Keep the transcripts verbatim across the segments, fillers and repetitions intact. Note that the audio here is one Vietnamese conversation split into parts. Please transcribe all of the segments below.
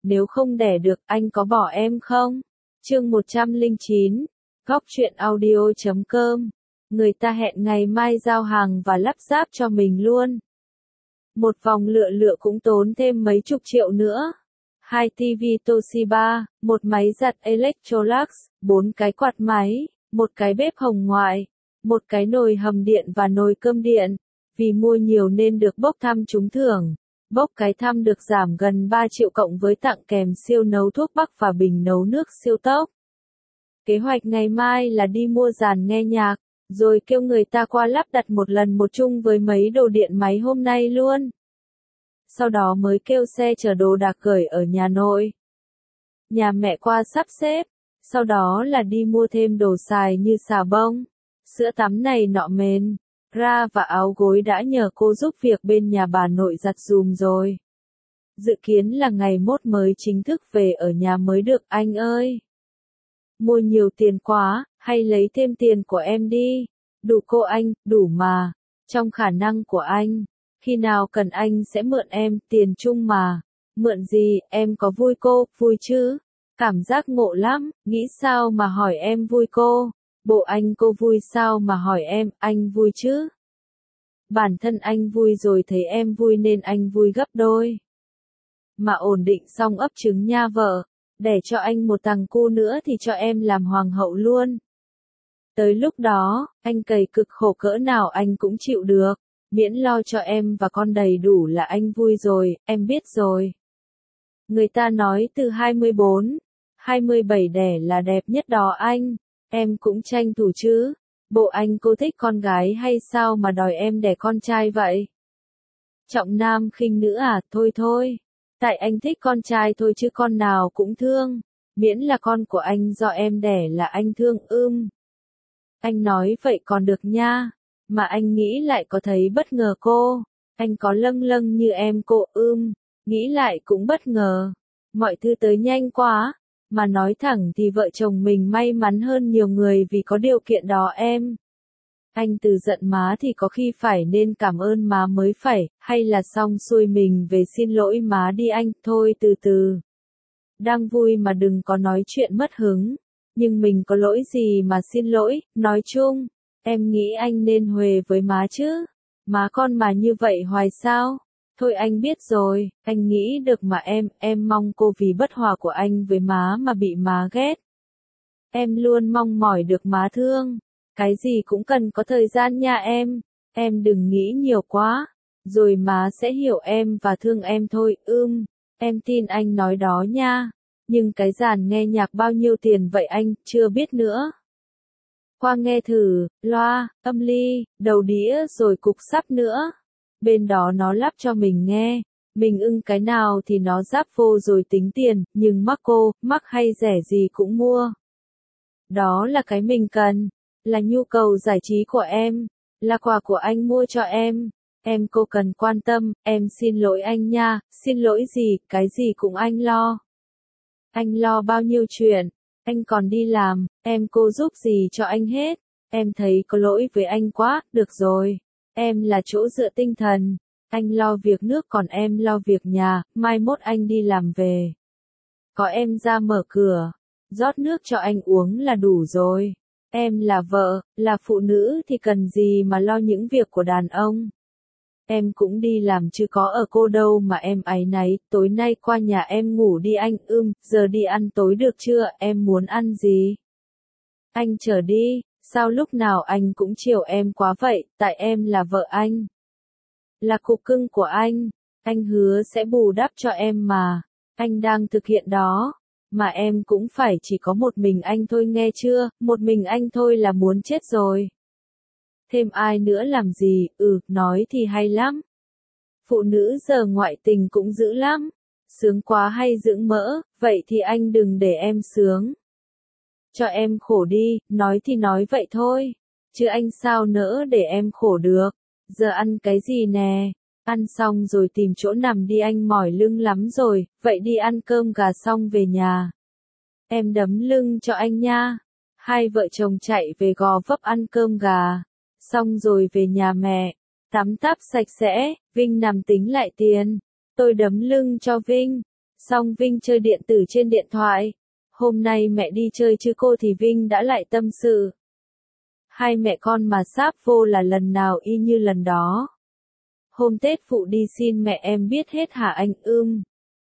nếu không đẻ được, anh có bỏ em không? Chương một trăm lẻ chín, góc truyện audio chấm com. Người ta hẹn ngày mai giao hàng và lắp ráp cho mình luôn. Một vòng lựa lựa cũng tốn thêm mấy chục triệu nữa. Hai tivi Toshiba, một máy giặt Electrolux, bốn cái quạt máy, một cái bếp hồng ngoại, một cái nồi hầm điện và nồi cơm điện. Vì mua nhiều nên được bốc thăm trúng thưởng. Bốc cái thăm được giảm gần ba triệu cộng với tặng kèm siêu nấu thuốc bắc và bình nấu nước siêu tốc. Kế hoạch ngày mai là đi mua dàn nghe nhạc, rồi kêu người ta qua lắp đặt một lần một chung với mấy đồ điện máy hôm nay luôn. Sau đó mới kêu xe chở đồ đạc gửi ở nhà nội. Nhà mẹ qua sắp xếp, sau đó là đi mua thêm đồ xài như xà bông, sữa tắm này nọ mền, ra và áo gối đã nhờ cô giúp việc bên nhà bà nội giặt dùm rồi. Dự kiến là ngày mốt mới chính thức về ở nhà mới được anh ơi. Mua nhiều tiền quá, hay lấy thêm tiền của em đi. Đủ cô anh, đủ mà. Trong khả năng của anh. Khi nào cần anh sẽ mượn em, tiền chung mà. Mượn gì, em có vui cô, vui chứ? Cảm giác ngộ lắm, nghĩ sao mà hỏi em vui cô? Bộ anh cô vui sao mà hỏi em, anh vui chứ? Bản thân anh vui rồi thấy em vui nên anh vui gấp đôi. Mà ổn định xong ấp trứng nha vợ. Để cho anh một thằng cu nữa thì cho em làm hoàng hậu luôn. Tới lúc đó, anh cày cực khổ cỡ nào anh cũng chịu được. Miễn lo cho em và con đầy đủ là anh vui rồi, em biết rồi. Người ta nói từ hai mươi bốn, hai mươi bảy đẻ là đẹp nhất đó anh. Em cũng tranh thủ chứ. Bộ anh cô thích con gái hay sao mà đòi em đẻ con trai vậy? Trọng nam khinh nữ à, thôi thôi. Tại anh thích con trai thôi chứ con nào cũng thương. Miễn là con của anh do em đẻ là anh thương ưm. Anh nói vậy còn được nha. Mà anh nghĩ lại có thấy bất ngờ cô. Anh có lâng lâng như em cô ưm. Nghĩ lại cũng bất ngờ. Mọi thứ tới nhanh quá. Mà nói thẳng thì vợ chồng mình may mắn hơn nhiều người vì có điều kiện đó em. Anh từ giận má thì có khi phải nên cảm ơn má mới phải, hay là xong xuôi mình về xin lỗi má đi anh, thôi từ từ. Đang vui mà đừng có nói chuyện mất hứng. Nhưng mình có lỗi gì mà xin lỗi, nói chung, em nghĩ anh nên huề với má chứ. Má con mà như vậy hoài sao? Thôi anh biết rồi, anh nghĩ được mà em, em mong cô vì bất hòa của anh với má mà bị má ghét. Em luôn mong mỏi được má thương. Cái gì cũng cần có thời gian nha em. Em đừng nghĩ nhiều quá. Rồi má sẽ hiểu em và thương em thôi, ưm. Em tin anh nói đó nha. Nhưng cái dàn nghe nhạc bao nhiêu tiền vậy anh, chưa biết nữa. Qua nghe thử, loa, âm ly, đầu đĩa rồi cục sắp nữa. Bên đó nó lắp cho mình nghe. Mình ưng cái nào thì nó ráp vô rồi tính tiền, nhưng mắc cô, mắc hay rẻ gì cũng mua. Đó là cái mình cần. Là nhu cầu giải trí của em. Là quà của anh mua cho em. Em cô cần quan tâm, em xin lỗi anh nha, xin lỗi gì, cái gì cũng anh lo. Anh lo bao nhiêu chuyện, anh còn đi làm, em cô giúp gì cho anh hết. Em thấy có lỗi với anh quá, được rồi. Em là chỗ dựa tinh thần. Anh lo việc nước còn em lo việc nhà, mai mốt anh đi làm về. Có em ra mở cửa, rót nước cho anh uống là đủ rồi. Em là vợ, là phụ nữ thì cần gì mà lo những việc của đàn ông. Em cũng đi làm chứ có ở cô đâu mà em áy náy, tối nay qua nhà em ngủ đi anh, ưm, giờ đi ăn tối được chưa, em muốn ăn gì? Anh chở đi, sao lúc nào anh cũng chiều em quá vậy, tại em là vợ anh. Là cục cưng của anh, anh hứa sẽ bù đắp cho em mà, anh đang thực hiện đó. Mà em cũng phải chỉ có một mình anh thôi nghe chưa, một mình anh thôi là muốn chết rồi. Thêm ai nữa làm gì, ừ, nói thì hay lắm. Phụ nữ giờ ngoại tình cũng dữ lắm. Sướng quá hay dưỡng mỡ, vậy thì anh đừng để em sướng. Cho em khổ đi, nói thì nói vậy thôi. Chứ anh sao nỡ để em khổ được. Giờ ăn cái gì nè? Ăn xong rồi tìm chỗ nằm đi anh mỏi lưng lắm rồi, vậy đi ăn cơm gà xong về nhà. Em đấm lưng cho anh nha. Hai vợ chồng chạy về Gò Vấp ăn cơm gà. Xong rồi về nhà mẹ. Tắm táp sạch sẽ, Vinh nằm tính lại tiền. Tôi đấm lưng cho Vinh. Xong Vinh chơi điện tử trên điện thoại. Hôm nay mẹ đi chơi chứ cô thì Vinh đã lại tâm sự. Hai mẹ con mà sáp vô là lần nào y như lần đó. Hôm Tết phụ đi xin mẹ em biết hết hả anh? Ưm.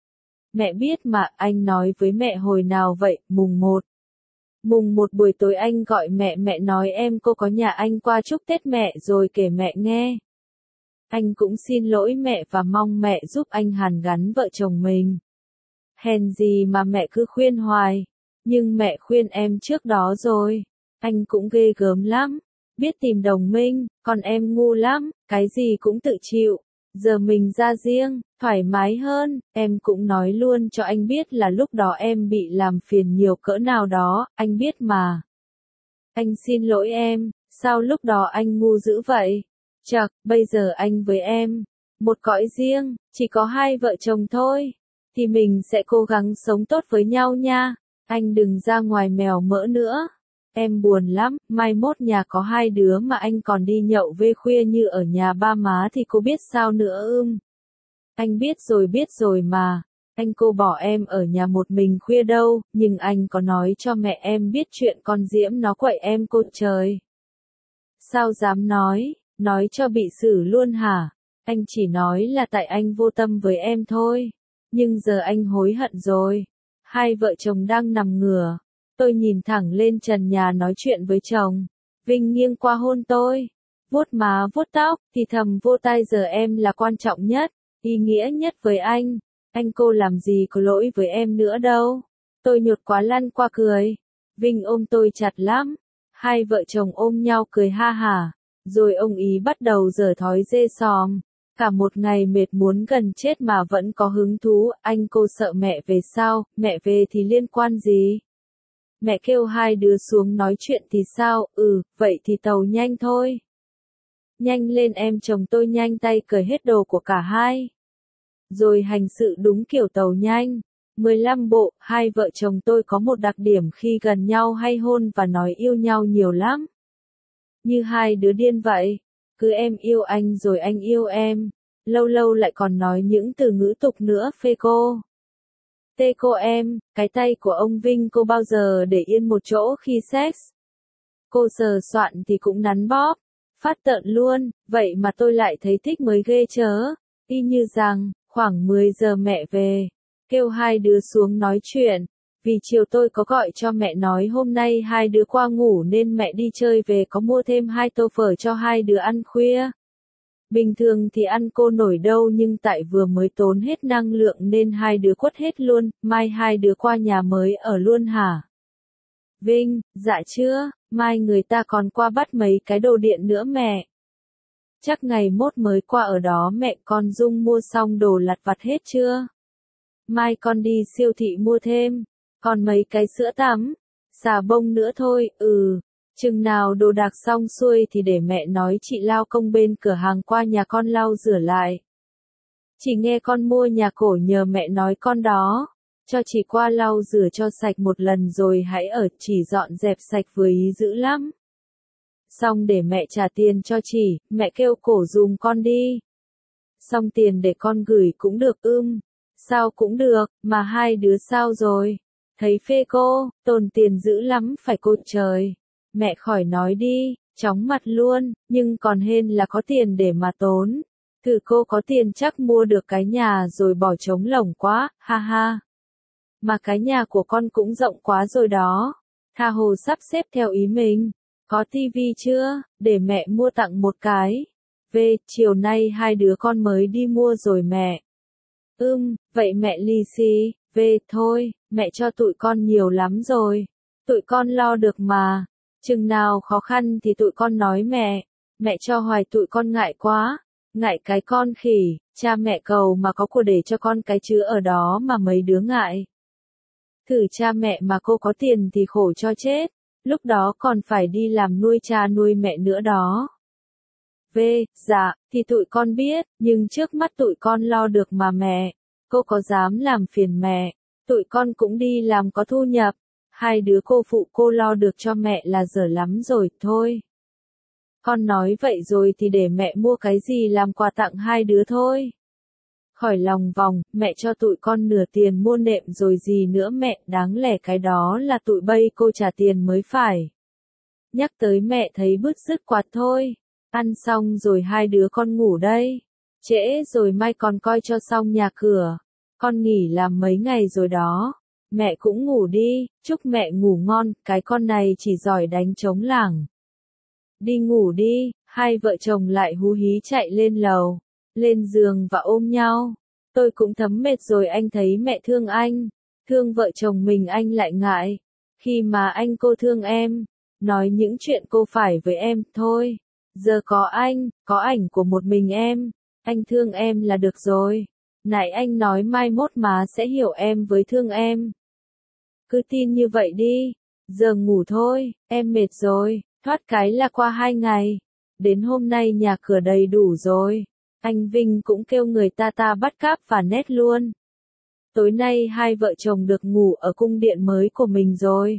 Mẹ biết mà, anh nói với mẹ hồi nào vậy? Mùng một. Mùng một buổi tối anh gọi mẹ, mẹ nói em cô có nhà anh qua chúc Tết mẹ rồi kể mẹ nghe. Anh cũng xin lỗi mẹ và mong mẹ giúp anh hàn gắn vợ chồng mình. Hèn gì mà mẹ cứ khuyên hoài. Nhưng mẹ khuyên em trước đó rồi. Anh cũng ghê gớm lắm. Biết tìm đồng minh, còn em ngu lắm, cái gì cũng tự chịu. Giờ mình ra riêng, thoải mái hơn, em cũng nói luôn cho anh biết là lúc đó em bị làm phiền nhiều cỡ nào đó, anh biết mà. Anh xin lỗi em, sao lúc đó anh ngu dữ vậy? Chậc, bây giờ anh với em, một cõi riêng, chỉ có hai vợ chồng thôi, thì mình sẽ cố gắng sống tốt với nhau nha. Anh đừng ra ngoài mèo mỡ nữa. Em buồn lắm, mai mốt nhà có hai đứa mà anh còn đi nhậu về khuya như ở nhà ba má thì cô biết sao nữa ưm. Anh biết rồi biết rồi mà, anh cô bỏ em ở nhà một mình khuya đâu, nhưng anh có nói cho mẹ em biết chuyện con Diễm nó quậy em cô trời. Sao dám nói, nói cho bị xử luôn hả? Anh chỉ nói là tại anh vô tâm với em thôi, nhưng giờ anh hối hận rồi. Hai vợ chồng đang nằm ngửa. Tôi nhìn thẳng lên trần nhà nói chuyện với chồng. Vinh nghiêng qua hôn tôi. Vuốt má vuốt tóc, thì thầm vô tai giờ em là quan trọng nhất, ý nghĩa nhất với anh. Anh cô làm gì có lỗi với em nữa đâu. Tôi nhột quá lăn qua cười. Vinh ôm tôi chặt lắm. Hai vợ chồng ôm nhau cười ha hả. Rồi ông ý bắt đầu giở thói dê sòm. Cả một ngày mệt muốn gần chết mà vẫn có hứng thú. Anh cô sợ mẹ về sao, mẹ về thì liên quan gì? Mẹ kêu hai đứa xuống nói chuyện thì sao? Ừ, vậy thì tàu nhanh thôi. Nhanh lên em chồng tôi nhanh tay cởi hết đồ của cả hai. Rồi hành sự đúng kiểu tàu nhanh. mười lăm bộ, hai vợ chồng tôi có một đặc điểm khi gần nhau hay hôn và nói yêu nhau nhiều lắm. Như hai đứa điên vậy. Cứ em yêu anh rồi anh yêu em. Lâu lâu lại còn nói những từ ngữ tục nữa phê cô. Tê cô em, cái tay của ông Vinh cô bao giờ để yên một chỗ khi sex. Cô sờ soạn thì cũng nắn bóp. Phát tợn luôn, vậy mà tôi lại thấy thích mới ghê chớ. Y như rằng, khoảng mười giờ mẹ về. Kêu hai đứa xuống nói chuyện. Vì chiều tôi có gọi cho mẹ nói hôm nay hai đứa qua ngủ nên mẹ đi chơi về có mua thêm hai tô phở cho hai đứa ăn khuya. Bình thường thì ăn cô nổi đâu nhưng tại vừa mới tốn hết năng lượng nên hai đứa quất hết luôn, mai hai đứa qua nhà mới ở luôn hả? Vinh, dạ chưa, mai người ta còn qua bắt mấy cái đồ điện nữa mẹ. Chắc ngày mốt mới qua ở đó mẹ. Con Dung mua xong đồ lặt vặt hết chưa? Mai con đi siêu thị mua thêm, còn mấy cái sữa tắm, xà bông nữa thôi, ừ. Chừng nào đồ đạc xong xuôi thì để mẹ nói chị lao công bên cửa hàng qua nhà con lau rửa lại. Chị nghe con mua nhà cổ nhờ mẹ nói con đó, cho chị qua lau rửa cho sạch một lần rồi hãy ở chỉ dọn dẹp sạch vừa ý dữ lắm. Xong để mẹ trả tiền cho chị, mẹ kêu cổ dùm con đi. Xong tiền để con gửi cũng được ưm, sao cũng được, mà hai đứa sao rồi? Thấy phê cô, tồn tiền dữ lắm phải cô trời. Mẹ khỏi nói đi, chóng mặt luôn, nhưng còn hên là có tiền để mà tốn. Thử cô có tiền chắc mua được cái nhà rồi bỏ trống lổng quá, ha ha. Mà cái nhà của con cũng rộng quá rồi đó. Tha hồ sắp xếp theo ý mình. Có tivi chưa? Để mẹ mua tặng một cái. Về, chiều nay hai đứa con mới đi mua rồi mẹ. Ưm, vậy mẹ lì xì, về thôi, mẹ cho tụi con nhiều lắm rồi. Tụi con lo được mà. Chừng nào khó khăn thì tụi con nói mẹ. Mẹ cho hoài tụi con ngại quá. Ngại cái con khỉ, cha mẹ cầu mà có của để cho con cái chứ ở đó mà mấy đứa ngại. Thử cha mẹ mà cô có tiền thì khổ cho chết. Lúc đó còn phải đi làm nuôi cha nuôi mẹ nữa đó. Về, dạ, thì tụi con biết, nhưng trước mắt tụi con lo được mà mẹ. Cô có dám làm phiền mẹ. Tụi con cũng đi làm có thu nhập. Hai đứa cô phụ cô lo được cho mẹ là dở lắm rồi, thôi. Con nói vậy rồi thì để mẹ mua cái gì làm quà tặng hai đứa thôi. khỏi lòng vòng, mẹ cho tụi con nửa tiền mua nệm rồi gì nữa mẹ, đáng lẽ cái đó là tụi bây cô trả tiền mới phải. Nhắc tới mẹ thấy bứt rứt quạt thôi, ăn xong rồi hai đứa con ngủ đây, trễ rồi mai còn coi cho xong nhà cửa, con nghỉ làm mấy ngày rồi đó, mẹ cũng ngủ đi, chúc mẹ ngủ ngon, cái con này chỉ giỏi đánh trống lảng. Đi ngủ đi, hai vợ chồng lại hú hí chạy lên lầu, lên giường và ôm nhau. Tôi cũng thấm mệt rồi, anh thấy mẹ thương anh, thương vợ chồng mình anh lại ngại. Khi mà anh cô thương em, nói những chuyện cô phải với em, thôi. Giờ có anh, có ảnh của một mình em, anh thương em là được rồi. Nãy anh nói mai mốt má sẽ hiểu em với thương em. Cứ tin như vậy đi, giờ ngủ thôi, em mệt rồi, thoát cái là qua hai ngày. Đến hôm nay nhà cửa đầy đủ rồi. Anh Vinh cũng kêu người ta ta bắt cáp và nét luôn. Tối nay hai vợ chồng được ngủ ở cung điện mới của mình rồi.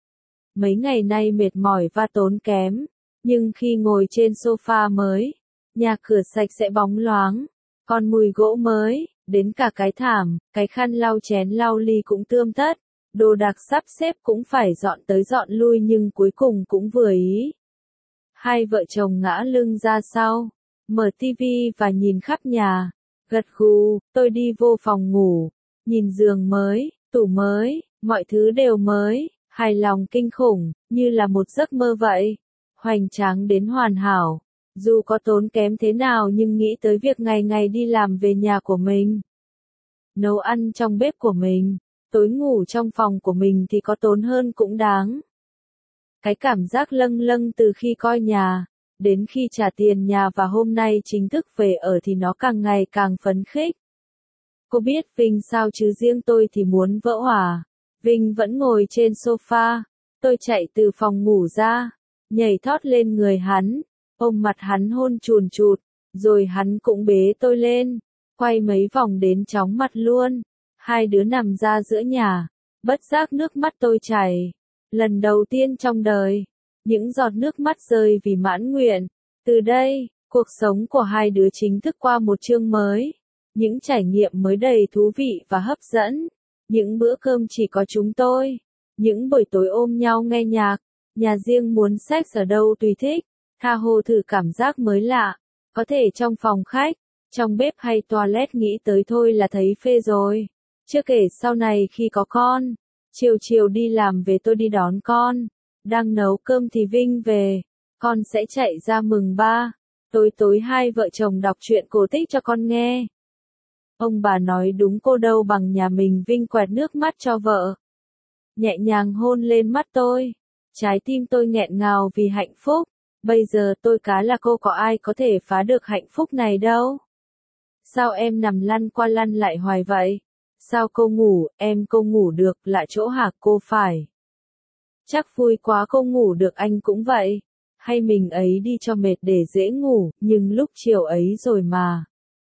Mấy ngày nay mệt mỏi và tốn kém, nhưng khi ngồi trên sofa mới, nhà cửa sạch sẽ bóng loáng, còn mùi gỗ mới, đến cả cái thảm, cái khăn lau chén lau ly cũng tươm tất, đồ đạc sắp xếp cũng phải dọn tới dọn lui nhưng cuối cùng cũng vừa ý. Hai vợ chồng ngã lưng ra sau, mở tivi và nhìn khắp nhà, gật gù, tôi đi vô phòng ngủ, nhìn giường mới, tủ mới, mọi thứ đều mới, hài lòng kinh khủng, như là một giấc mơ vậy, hoành tráng đến hoàn hảo, dù có tốn kém thế nào nhưng nghĩ tới việc ngày ngày đi làm về nhà của mình, nấu ăn trong bếp của mình, tối ngủ trong phòng của mình thì có tốn hơn cũng đáng. Cái cảm giác lâng lâng từ khi coi nhà, đến khi trả tiền nhà và hôm nay chính thức về ở thì nó càng ngày càng phấn khích. Cô biết Vinh sao chứ riêng tôi thì muốn vỡ hòa. Vinh vẫn ngồi trên sofa, tôi chạy từ phòng ngủ ra, nhảy thót lên người hắn, ôm mặt hắn hôn chùn chụt, rồi hắn cũng bế tôi lên, quay mấy vòng đến chóng mặt luôn. Hai đứa nằm ra giữa nhà, bất giác nước mắt tôi chảy. Lần đầu tiên trong đời, những giọt nước mắt rơi vì mãn nguyện. Từ đây, cuộc sống của hai đứa chính thức qua một chương mới. Những trải nghiệm mới đầy thú vị và hấp dẫn. Những bữa cơm chỉ có chúng tôi. Những buổi tối ôm nhau nghe nhạc. Nhà riêng muốn sex ở đâu tùy thích. Tha hồ thử cảm giác mới lạ. Có thể trong phòng khách, trong bếp hay toilet, nghĩ tới thôi là thấy phê rồi. Chưa kể sau này khi có con. Chiều chiều đi làm về tôi đi đón con. Đang nấu cơm thì Vinh về. Con sẽ chạy ra mừng ba. Tối tối hai vợ chồng đọc truyện cổ tích cho con nghe. Ông bà nói đúng, cô đâu bằng nhà mình. Vinh quẹt nước mắt cho vợ. Nhẹ nhàng hôn lên mắt tôi. Trái tim tôi nghẹn ngào vì hạnh phúc. Bây giờ tôi cá là cô, có ai có thể phá được hạnh phúc này đâu. Sao em nằm lăn qua lăn lại hoài vậy? Sao cô ngủ, em cô ngủ được, lạ chỗ hả cô phải? Chắc vui quá cô ngủ được, anh cũng vậy. Hay mình ấy đi cho mệt để dễ ngủ, nhưng lúc chiều ấy rồi mà.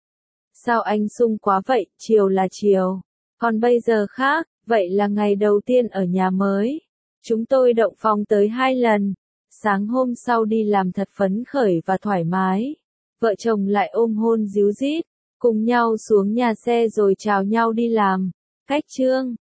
Sao anh sung quá vậy, chiều là chiều. Còn bây giờ khác, vậy là ngày đầu tiên ở nhà mới. Chúng tôi động phòng tới hai lần. Sáng hôm sau đi làm thật phấn khởi và thoải mái. Vợ chồng lại ôm hôn díu dít, cùng nhau xuống nhà xe rồi chào nhau đi làm. Cách chương